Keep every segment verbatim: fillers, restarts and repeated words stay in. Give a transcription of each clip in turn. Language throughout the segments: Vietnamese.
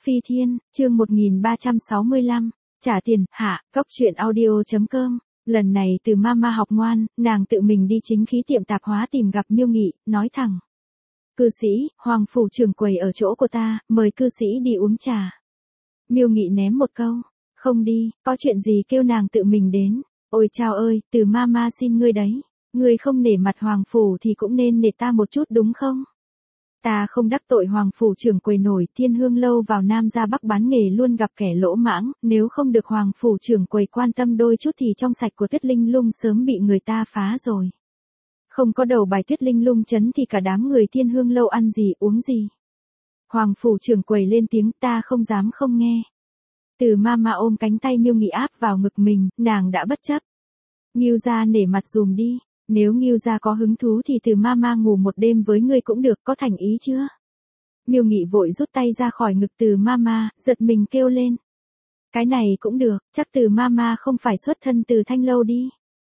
Phi Thiên, chương một nghìn ba trăm sáu mươi lăm, trả tiền, hạ, cốc truyện audio.com. Lần này từ mama học ngoan, nàng tự mình đi chính khí tiệm tạp hóa tìm gặp Miêu Nghị, nói thẳng. Cư sĩ, Hoàng phủ trưởng quầy ở chỗ của ta, mời cư sĩ đi uống trà. Miêu Nghị ném một câu, không đi, có chuyện gì kêu nàng tự mình đến. Ôi chao ơi, từ mama xin ngươi đấy. Ngươi không nể mặt Hoàng phủ thì cũng nên nể ta một chút đúng không? Ta không đắc tội Hoàng phủ trưởng quầy nổi, Thiên Hương lâu vào Nam ra Bắc bán nghề luôn gặp kẻ lỗ mãng, nếu không được Hoàng phủ trưởng quầy quan tâm đôi chút thì trong sạch của Tuyết Linh Lung sớm bị người ta phá rồi. Không có đầu bài Tuyết Linh Lung chấn thì cả đám người Thiên Hương lâu ăn gì uống gì. Hoàng phủ trưởng quầy lên tiếng, ta không dám không nghe. Từ mama ôm cánh tay Miêu Nghị áp vào ngực mình, nàng đã bất chấp. Nghiêu gia nể mặt dùm đi. Nếu Nghiêu gia có hứng thú thì từ mama ngủ một đêm với ngươi cũng được, có thành ý chưa? Miêu Nghị vội rút tay ra khỏi ngực từ mama, giật mình kêu lên. Cái này cũng được, chắc từ mama không phải xuất thân từ Thanh lâu đi.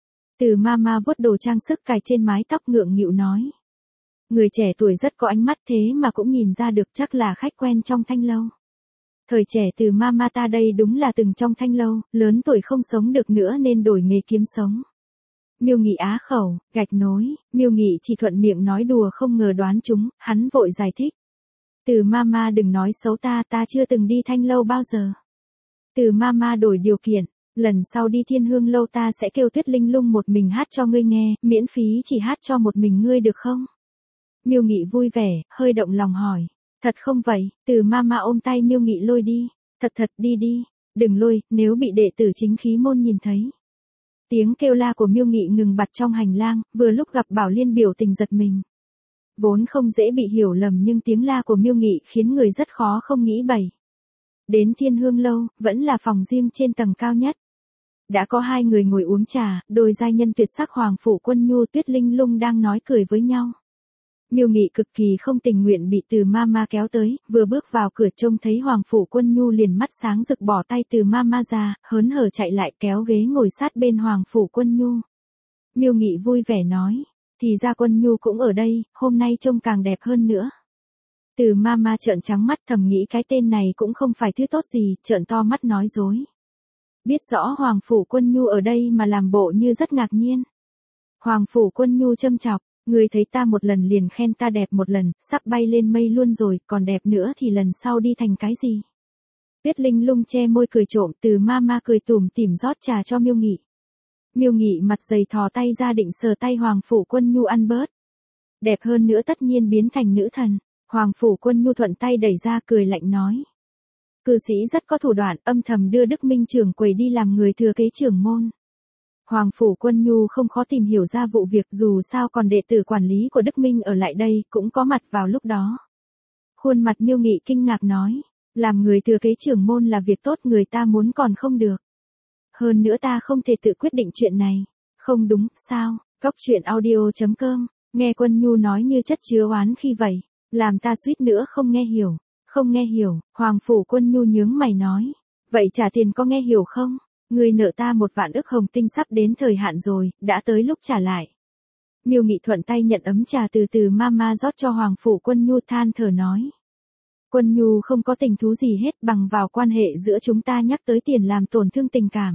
Từ mama vuốt đồ trang sức cài trên mái tóc ngượng nghịu nói. Người trẻ tuổi rất có ánh mắt thế mà cũng nhìn ra được chắc là khách quen trong Thanh lâu. Thời trẻ từ mama ta đây đúng là từng trong Thanh lâu, lớn tuổi không sống được nữa nên đổi nghề kiếm sống. Miêu Nghị á khẩu, gạch nối, Miêu Nghị chỉ thuận miệng nói đùa không ngờ đoán chúng, hắn vội giải thích. Từ mama đừng nói xấu ta, ta chưa từng đi Thanh lâu bao giờ. Từ mama đổi điều kiện, lần sau đi Thiên Hương lâu ta sẽ kêu Tuyết Linh Lung một mình hát cho ngươi nghe, miễn phí chỉ hát cho một mình ngươi được không? Miêu Nghị vui vẻ, hơi động lòng hỏi. Thật không vậy? Từ mama ôm tay Miêu Nghị lôi đi. Thật thật đi đi, đừng lôi, nếu bị đệ tử chính khí môn nhìn thấy. Tiếng kêu la của Miêu Nghị ngừng bặt trong hành lang, vừa lúc gặp Bảo Liên biểu tình giật mình. Vốn không dễ bị hiểu lầm nhưng tiếng la của Miêu Nghị khiến người rất khó không nghĩ bậy. Đến Thiên Hương lâu, vẫn là phòng riêng trên tầng cao nhất. Đã có hai người ngồi uống trà, đôi giai nhân tuyệt sắc Hoàng phủ Quân Nhu Tuyết Linh Lung đang nói cười với nhau. Miêu Nghị cực kỳ không tình nguyện bị từ mama kéo tới, vừa bước vào cửa trông thấy Hoàng phủ Quân Nhu liền mắt sáng rực bỏ tay từ mama ra, hớn hở chạy lại kéo ghế ngồi sát bên Hoàng phủ Quân Nhu. Miêu Nghị vui vẻ nói, thì ra Quân Nhu cũng ở đây, hôm nay trông càng đẹp hơn nữa. Từ mama trợn trắng mắt thầm nghĩ cái tên này cũng không phải thứ tốt gì, trợn to mắt nói dối. Biết rõ Hoàng phủ Quân Nhu ở đây mà làm bộ như rất ngạc nhiên. Hoàng phủ Quân Nhu châm chọc. Ngươi thấy ta một lần liền khen ta đẹp một lần, sắp bay lên mây luôn rồi, còn đẹp nữa thì lần sau đi thành cái gì? Tuyết Linh Lung che môi cười trộm, từ mama cười tủm tỉm rót trà cho Miêu Nghị. Miêu Nghị mặt dày thò tay ra định sờ tay Hoàng phủ Quân Nhu ăn bớt. Đẹp hơn nữa tất nhiên biến thành nữ thần. Hoàng phủ Quân Nhu thuận tay đẩy ra cười lạnh nói. Cư sĩ rất có thủ đoạn, âm thầm đưa Đức Minh trưởng quầy đi làm người thừa kế trưởng môn. Hoàng phủ Quân Nhu không khó tìm hiểu ra vụ việc, dù sao còn đệ tử quản lý của Đức Minh ở lại đây, cũng có mặt vào lúc đó. Khuôn mặt Miêu Nghị kinh ngạc nói, làm người thừa kế trưởng môn là việc tốt, người ta muốn còn không được. Hơn nữa ta không thể tự quyết định chuyện này. Không đúng, sao? Cốc truyện audio.com, nghe Quân Nhu nói như chất chứa oán khi vậy, làm ta suýt nữa không nghe hiểu. Không nghe hiểu, Hoàng phủ Quân Nhu nhướng mày nói, vậy trả tiền có nghe hiểu không? Ngươi nợ ta một vạn ức hồng tinh sắp đến thời hạn rồi, đã tới lúc trả lại. Miêu Nghị thuận tay nhận ấm trà từ từ mama rót cho Hoàng phủ Quân Nhu, than thở nói. Quân Nhu không có tình thú gì hết, bằng vào quan hệ giữa chúng ta nhắc tới tiền làm tổn thương tình cảm.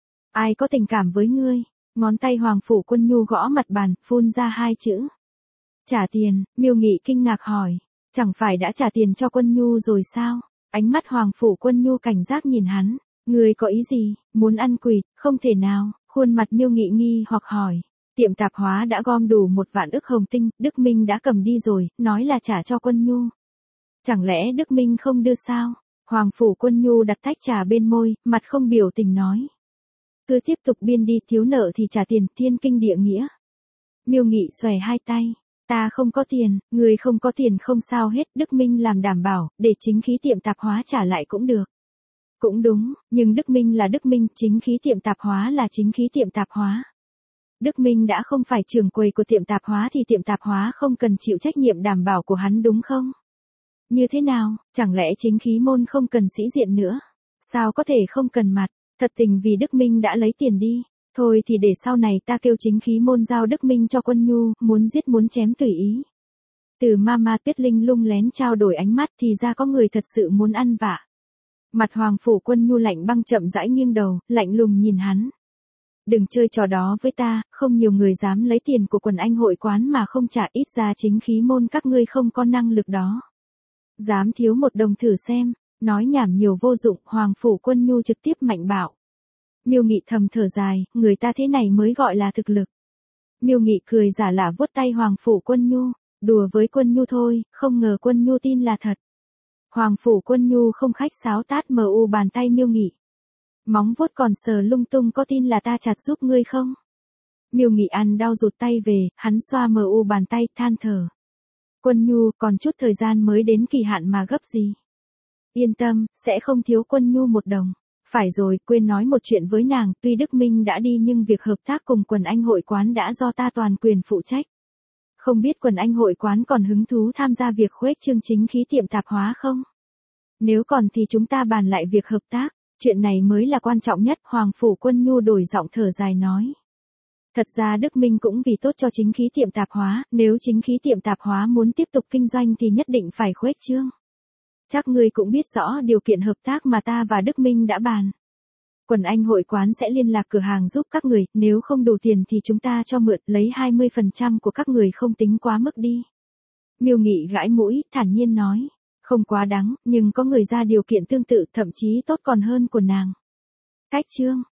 Ai có tình cảm với ngươi? Ngón tay Hoàng phủ Quân Nhu gõ mặt bàn, phun ra hai chữ. Trả tiền, Miêu Nghị kinh ngạc hỏi. Chẳng phải đã trả tiền cho Quân Nhu rồi sao? Ánh mắt Hoàng phủ Quân Nhu cảnh giác nhìn hắn. Ngươi có ý gì, muốn ăn quỵt? Không thể nào. Khuôn mặt Miêu Nghị nghi hoặc hỏi. Tiệm tạp hóa đã gom đủ một vạn ức hồng tinh, Đức Minh đã cầm đi rồi, nói là trả cho Quân Nhu. Chẳng lẽ Đức Minh không đưa sao? Hoàng phủ Quân Nhu đặt tách trà bên môi, mặt không biểu tình nói. Cứ tiếp tục biên đi, thiếu nợ thì trả tiền, thiên kinh địa nghĩa. Miêu Nghị xòe hai tay. Ta không có tiền, người không có tiền không sao hết, Đức Minh làm đảm bảo, để chính khí tiệm tạp hóa trả lại cũng được. Cũng đúng, nhưng Đức Minh là Đức Minh, chính khí tiệm tạp hóa là chính khí tiệm tạp hóa. Đức Minh đã không phải trưởng quầy của tiệm tạp hóa thì tiệm tạp hóa không cần chịu trách nhiệm đảm bảo của hắn đúng không? Như thế nào, chẳng lẽ chính khí môn không cần sĩ diện nữa? Sao có thể không cần mặt, thật tình vì Đức Minh đã lấy tiền đi. Thôi thì để sau này ta kêu chính khí môn giao Đức Minh cho Quân Nhu, muốn giết muốn chém tùy ý. Từ Mama Tuyết Linh lung lén trao đổi ánh mắt thì ra có người thật sự muốn ăn vạ. Mặt Hoàng Phủ Quân Nhu lạnh băng chậm rãi nghiêng đầu, lạnh lùng nhìn hắn. Đừng chơi trò đó với ta, không nhiều người dám lấy tiền của quần anh hội quán mà không trả, ít ra chính khí môn các ngươi không có năng lực đó. Dám thiếu một đồng thử xem, nói nhảm nhiều vô dụng, Hoàng Phủ Quân Nhu trực tiếp mạnh bạo. Miêu Nghị thầm thở dài, người ta thế này mới gọi là thực lực. Miêu Nghị cười giả lạ vuốt tay Hoàng Phủ Quân Nhu, đùa với Quân Nhu thôi, không ngờ Quân Nhu tin là thật. Hoàng Phủ Quân Nhu không khách sáo tát mờ u bàn tay Miêu Nghị. Móng vuốt còn sờ lung tung, có tin là ta chặt giúp ngươi không? Miêu Nghị ăn đau rụt tay về, hắn xoa mờ u bàn tay, than thở. Quân Nhu, còn chút thời gian mới đến kỳ hạn mà gấp gì? Yên tâm, sẽ không thiếu Quân Nhu một đồng. Phải rồi, quên nói một chuyện với nàng, tuy Đức Minh đã đi nhưng việc hợp tác cùng quần anh hội quán đã do ta toàn quyền phụ trách. Không biết quần anh hội quán còn hứng thú tham gia việc khuếch trương chính khí tiệm tạp hóa không? Nếu còn thì chúng ta bàn lại việc hợp tác, chuyện này mới là quan trọng nhất, Hoàng Phủ Quân Nhu đổi giọng thở dài nói. Thật ra Đức Minh cũng vì tốt cho chính khí tiệm tạp hóa, nếu chính khí tiệm tạp hóa muốn tiếp tục kinh doanh thì nhất định phải khuếch trương. Chắc ngươi cũng biết rõ điều kiện hợp tác mà ta và Đức Minh đã bàn. Quần anh hội quán sẽ liên lạc cửa hàng giúp các người, nếu không đủ tiền thì chúng ta cho mượn, lấy hai mươi phần trăm của các người, không tính quá mức đi. Miêu Nghị gãi mũi, thản nhiên nói, không quá đáng, nhưng có người ra điều kiện tương tự, thậm chí tốt còn hơn của nàng. Cách trương,